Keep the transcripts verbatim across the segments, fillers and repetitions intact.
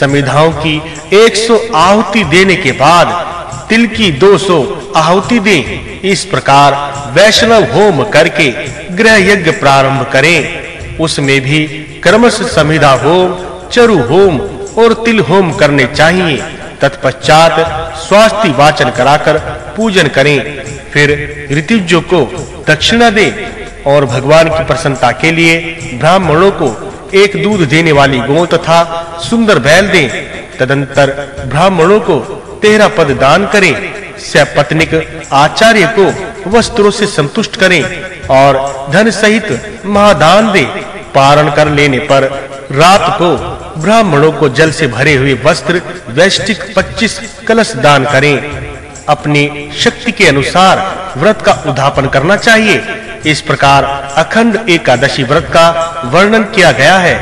समिधाओं की एक सौ आहुति देने के बाद तिल की दो सौ आहुति दें। इस प्रकार वैष्णव होम करके गृह यज्ञ प्रारंभ करें। उसमें भी क्रमश समिधा होम, चरु होम और तिल होम करने चाहिए। तत्पश्चात स्वास्ति वाचन कराकर पूजन करें। फिर ऋतुजों को दक्षिणा दें और भगवान की प्रसन्नता के लिए ब्राह्मणों को एक दूध देने वाली गौ तथा सुंदर बैल दें। तदंतर ब्राह्मणों को तेरह पद दान करें। सपत्निक आचार्य को वस्त्रों से संतुष्ट करें और धन सहित महादान दें। पारण कर लेने पर रात को ब्राह्मणों को जल से भरे हुए वस्त्र वैष्टिक पच्चीस कलश दान करें। अपनी शक्ति के अनुसार व्रत का उद्यापन करना चाहिए। इस प्रकार अखंड एकादशी व्रत का वर्णन किया गया है।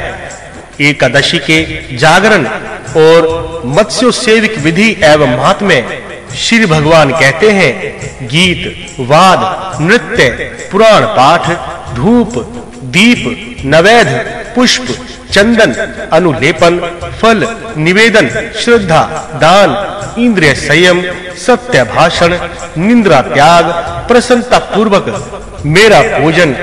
एकादशी के जागरण और मत्स्योत्सेविक विधि एवं महात्म्य। श्री भगवान कहते हैं, गीत, वाद, नृत्य, पुराण पाठ, धूप, दीप, नैवेद्य, पुष्प, चंदन, अनुलेपन, फल, निवेदन, श्रद्धा, दान, इंद्रिय संयम, सत्य भाषण, निंद्रा त्याग, प्रसन्नता पूर्वक मेरा पूजन,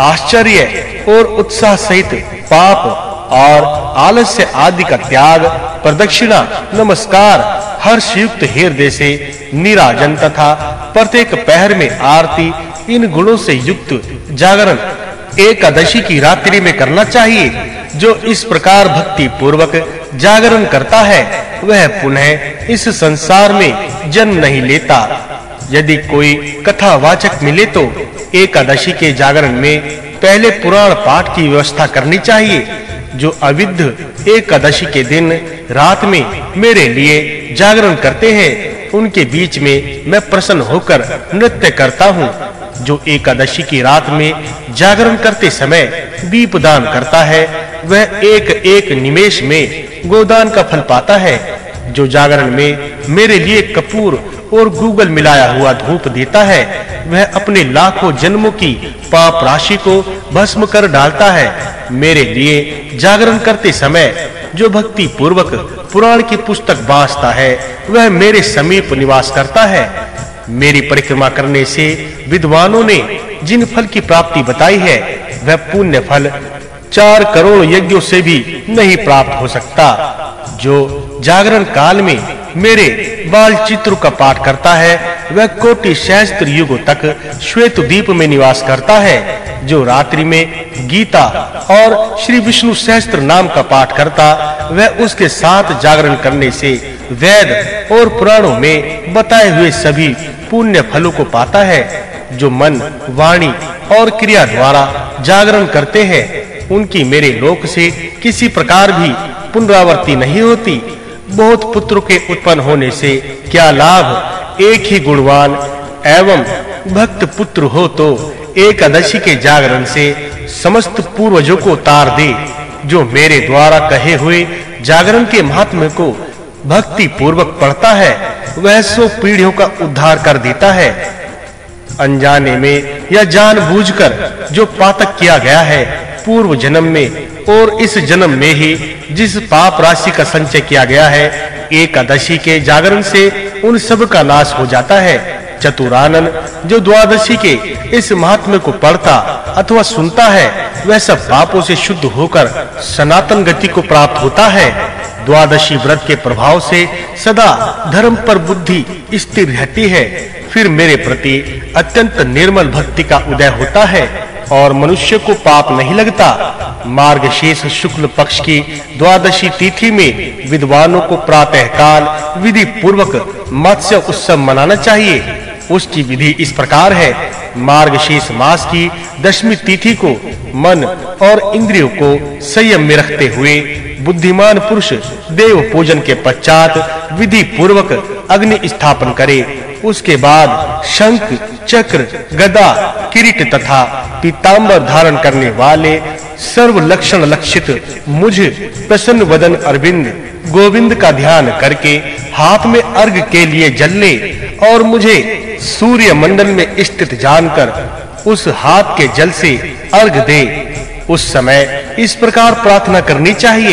आश्चर्य और उत्साह सहित पाप और आलस्य आदि का त्याग, प्रदक्षिणा, नमस्कार, हर्षयुक्त हृदय से निराजन तथा प्रत्येक पहर में आरती, इन गुणों से युक्त जागरण एकादशी की रात्रि में करना चाहिए। जो इस प्रकार भक्ति पूर्वक जागरण करता है वह पुनः इस संसार में जन्म नहीं लेता। यदि कोई कथावाचक मिले तो एकादशी के जागरण में पहले पुराण पाठ की व्यवस्था करनी चाहिए। जो अविद्ध एकादशी के दिन रात में मेरे लिए जागरण करते हैं उनके बीच में मैं प्रसन्न होकर नृत्य करता हूँ। जो एकादशी की रात में जागरण करते समय दीपदान करता है वह एक एक निमेष में गोदान का फल पाता है। जो जागरण में मेरे लिए कपूर और गूगल मिलाया हुआ धूप देता है वह अपने लाखों जन्मों की पाप राशि को भस्म कर डालता है। मेरे लिए जागरण करते समय जो भक्ति पूर्वक पुराण की पुस्तक बांचता है वह मेरे समीप निवास करता है। मेरी परिक्रमा करने से विद्वानों ने जिन फल की प्राप्ति बताई है वह पुण्य फल चार करोड़ यज्ञों से भी नहीं प्राप्त हो सकता। जो जागरण काल में मेरे बाल चित्रों का पाठ करता है वह कोटि सहस्त्र युगों तक श्वेत द्वीप में निवास करता है। जो रात्रि में गीता और श्री विष्णु सहस्त्र नाम का पाठ करता वह उसके साथ जागरण करने से वेद और पुराणों में बताए हुए सभी पुण्य फलों को पाता है। जो मन, वाणी और क्रिया द्वारा जागरण करते हैं उनकी मेरे लोक से किसी प्रकार भी पुनरावृत्ति नहीं होती। बहुत पुत्रों के उत्पन्न होने से क्या लाभ। एक ही गुणवान एवं भक्त पुत्र हो तो एकादशी के जागरण से समस्त पूर्वजों को तार दे। जो मेरे द्वारा कहे हुए जागरण के महात्म्य को भक्ति पूर्वक पढ़ता है वह सौ पीढ़ियों का उद्धार कर देता है। अनजाने में या जानबूझकर जो पातक किया गया है पूर्व जन्म में और इस जन्म में ही जिस पाप राशि का संचय किया गया है एकादशी के जागरण से उन सब का नाश हो जाता है। चतुरानन जो द्वादशी के इस महात्म्य को पढ़ता अथवा सुनता है वह सब पापों से शुद्ध होकर सनातन गति को प्राप्त होता है। द्वादशी व्रत के प्रभाव से सदा धर्म पर बुद्धि स्थिर रहती है। फिर मेरे प्रति अत्यंत निर्मल भक्ति का उदय होता है और मनुष्य को पाप नहीं लगता। मार्गशीर्ष शुक्ल पक्ष की द्वादशी तिथि में विद्वानों को प्रातः काल विधि पूर्वक मत्स्य उत्सव मनाना चाहिए। उसकी विधि इस प्रकार है। मार्गशीर्ष मास की दशमी तिथि को मन और इंद्रियों को संयम में रखते हुए बुद्धिमान पुरुष देव पूजन के पश्चात विधि पूर्वक अग्नि स्थापन करे। उसके बाद शंख, चक्र, गदा, किरीट तथा पीतांबर धारण करने वाले सर्व लक्षण लक्षित मुझ प्रसन्न वदन अरविंद गोविंद का ध्यान करके हाथ में अर्घ के लिए जल ले और मुझे सूर्य मंडल में स्थित जानकर उस हाथ के जल से अर्घ दे। उस समय इस प्रकार प्रार्थना करनी चाहिए।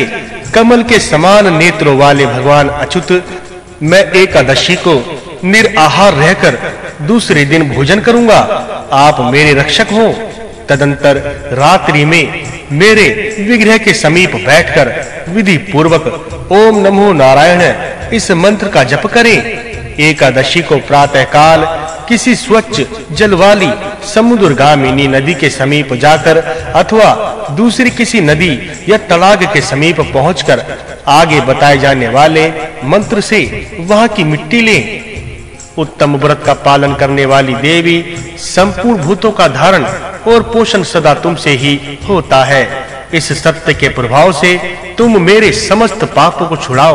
कमल के समान नेत्रों वाले भगवान अच्युत, मैं एकादशी को निराहार रहकर दूसरे दिन भोजन करूंगा। आप मेरे रक्षक हो। तदंतर रात्रि में मेरे विग्रह के समीप बैठकर विधि पूर्वक ओम नमो नारायण इस मंत्र का जप करें। एकादशी को प्रातः काल किसी स्वच्छ जल वाली समुद्रगामिनी नदी के समीप जाकर अथवा दूसरी किसी नदी या तड़ाग के समीप पहुंचकर आगे बताए जाने वाले मंत्र से वहां की मिट्टी लें। उत्तम व्रत का पालन करने वाली देवी संपूर्ण भूतों का धारण और पोषण सदा तुमसे ही होता है। इस सत्य के प्रभाव से तुम मेरे समस्त पापों को छुड़ाओ।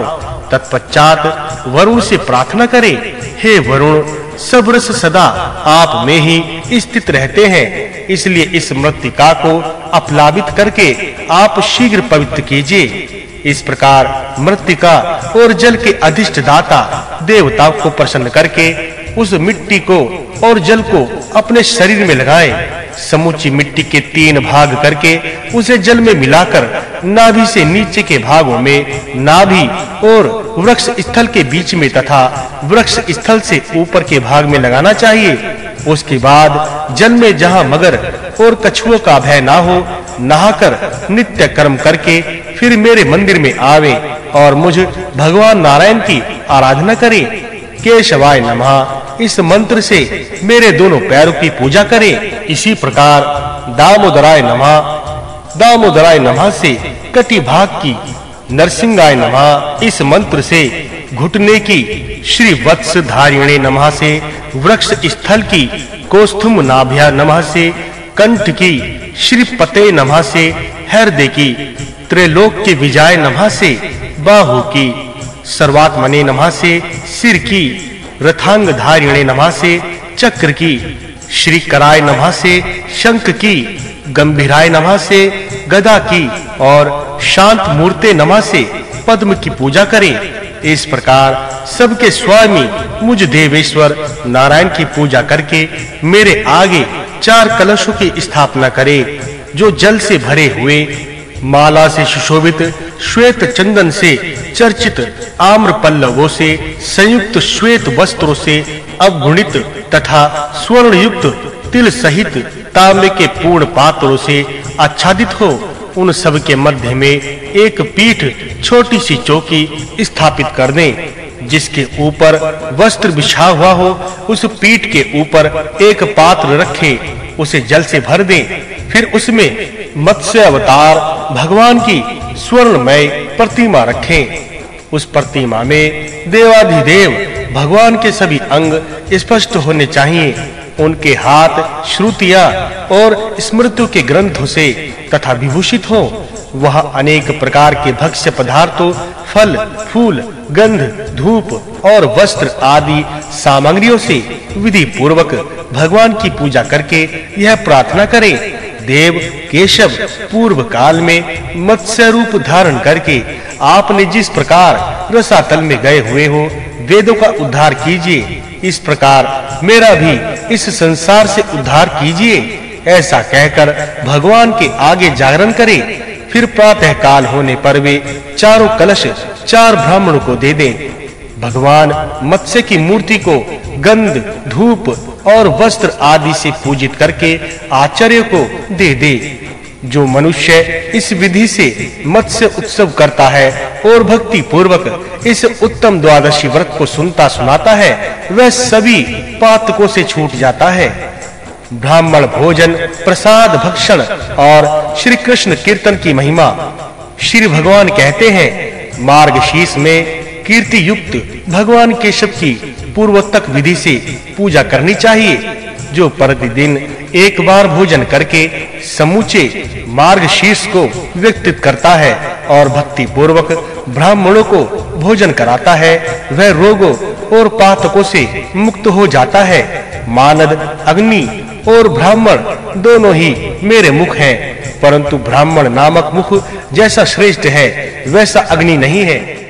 तत्पश्चात वरुण से प्रार्थना करें, हे वरुण, सब रस सदा आप में ही स्थित रहते हैं, इसलिए इस मृत्तिका को अपलावित करके आप शीघ्र पवित्र कीजिए। इस प्रकार मृत्तिका और जल के अधिष्ठ दाता देवताओं को प्रसन्न करके उस मिट्टी को और जल को अपने शरीर में लगाएं। समूची मिट्टी के तीन भाग करके उसे जल में मिलाकर नाभि से नीचे के भागों में नाभि और वृक्ष स्थल के बीच में तथा वृक्ष स्थल से ऊपर के भाग में लगाना चाहिए। उसके बाद जल में जहां मगर और कछुओं का भय ना हो, नहाकर नित्य कर्म करके फिर मेरे मंदिर में आवे और मुझ भगवान नारायण की आराधना करें। केशवाय नमः इस मंत्र से मेरे दोनों पैरों की पूजा करें। इसी प्रकार दामोदराय नमः, दामोदराय नमः से कटी भाग की, नरसिंहाय नमः इस मंत्र से घुटने की, श्री वत्स धारिणे नमः से वृक्ष स्थल की, कोस्थुम नाभ्या नमः से कंठ की, श्री पते नमः से हृदय की, त्रैलोक के विजय नमः से बाहु की, सर्वात्मने नमः से सिर की, रथांग धारिणे नमः से चक्र की, श्री कराय नमः से शंख की, गंभीराय नमः से गदा की और शांत मूर्ते नमः से पद्म की पूजा करें। इस प्रकार सबके स्वामी मुझ देवेश्वर नारायण की पूजा करके मेरे आगे चार कलशों की स्थापना करें, जो जल से भरे हुए, माला से सुशोभित, श्वेत चंदन से चर्चित, आम्र पल्लवों से संयुक्त श्वेत वस्त्रों से अवगुणित तथा स्वर्ण युक्त तिल सहित तांबे के पूर्ण पात्रों से आच्छादित हो। उन सब के मध्य में एक पीठ, छोटी सी चौकी स्थापित कर दें, जिसके ऊपर वस्त्र बिछा हुआ हो। उस पीठ के ऊपर एक पात्र रखें, उसे जल से भर दें। फिर उसमें मत्स्य अवतार भगवान की स्वर्णमय प्रतिमा रखें। उस प्रतिमा में देवाधिदेव भगवान के सभी अंग स्पष्ट होने चाहिए। उनके हाथ श्रुतियां और स्मृतियों के ग्रंथों से तथा विभूषित हो। वह अनेक प्रकार के भक्ष्य पदार्थों, फल, फूल, गंध, धूप और वस्त्र आदि सामग्रियों से विधि पूर्वक भगवान की पूजा करके यह प्रार्थना करें, देव केशव, पूर्व काल में मत्स्य रूप धारण करके आपने जिस प्रकार रसातल में गए हुए हो, वेदों का उद्धार कीजिए। इस प्रकार मेरा भी इस संसार से उद्धार कीजिए। ऐसा कहकर भगवान के आगे जागरण करें। फिर प्रातः काल होने पर वे चारों कलश चार ब्राह्मणों को दे दें। भगवान मत्स्य की मूर्ति को गंध, धूप और वस्त्र आदि से पूजित करके आचार्य को दे दे। जो मनुष्य इस विधि से मत्स्य उत्सव करता है और भक्ति पूर्वक इस उत्तम द्वादशी व्रत को सुनता सुनाता है, वह सभी पातकों से छूट जाता है। ब्राह्मण भोजन, प्रसाद भक्षण और श्री कृष्ण कीर्तन की महिमा। श्री भगवान कहते हैं, मार्गशीर्ष में कीर्ति युक्त भगवान केशव की पूर्वोत्तक विधि से पूजा करनी चाहिए। जो प्रतिदिन एक बार भोजन करके समूचे मार्गशीर्ष को व्यक्तित करता है और भक्ति पूर्वक ब्राह्मणों को भोजन कराता है, वह रोगों और पातकों से मुक्त हो जाता है। मानद, अग्नि और ब्राह्मण दोनों ही मेरे मुख हैं, परंतु ब्राह्मण नामक मुख जैसा श्रेष्ठ है, वैसा अग्नि नहीं है।